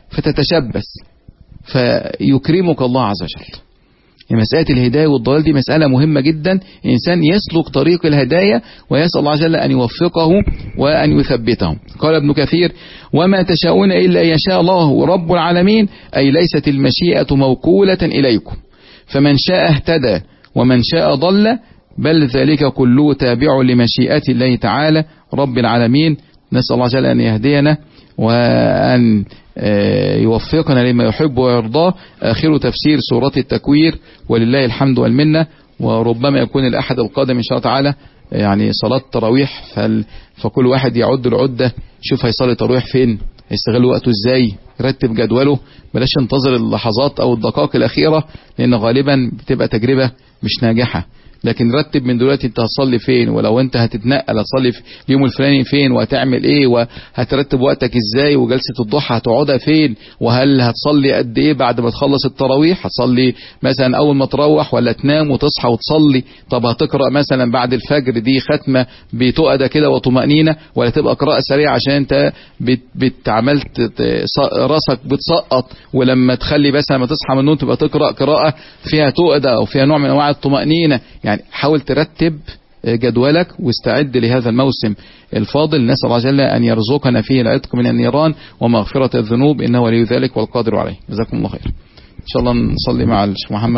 فتتشبث فيكرمك الله عز وجل. مسألة الهداية والضلال دي مسألة مهمة جدا، إنسان يسلك طريق الهداية ويسأل الله عز وجل أن يوفقه وأن يثبته. قال ابن كثير: وما تشاءون إلا أن يشاء الله رب العالمين، أي ليست المشيئة موكولة إليكم، فمن شاء اهتدى ومن شاء ضل، بل ذلك كله تابع لمشيئة الله تعالى رب العالمين. نسأل الله عز وجل أن يهدينا وأن يوفقنا لما يحب ويرضاه. آخر تفسير سورة التكوير، ولله الحمد والمنة. وربما يكون الأحد القادم إن شاء الله تعالى يعني صلاة تراويح، فكل واحد يعد العدة، شوف هيصلي تراويح فين، يستغل وقته ازاي، يرتب جدوله، بلاش ينتظر اللحظات او الدقائق الاخيرة، لان غالبا بتبقى تجربة مش ناجحة. لكن رتب من دلوقتي انت هتصلي فين، ولو انت هتتنقل هتصلي في اليوم الفلاني فين، وهتعمل ايه، وهترتب وقتك ازاي، وجلسة الضحى هتقعدها فين، وهل هتصلي قد ايه بعد ما تخلص التراويح، هتصلي مثلا اول ما تروح ولا تنام وتصحى وتصلي، طب هتقرأ مثلا بعد الفجر دي ختمة بتؤدى كده وطمأنينة، ولا تبقى قراءة سريعة عشان انت بتعملت راسك بتسقط، ولما تخلي بس لما تصحى من النوم تبقى تقرأ قراءة فيها تؤدى او فيها نوع من انواع الطمأنينة. يعني حاول ترتب جدولك واستعد لهذا الموسم الفاضل. نسأل الله جل أن يرزقنا فيه العتق من النيران ومغفرة الذنوب، إنه ولي ذلك والقادر عليه. جزاكم الله خير. إن شاء الله نصلي مع الشيخ محمد.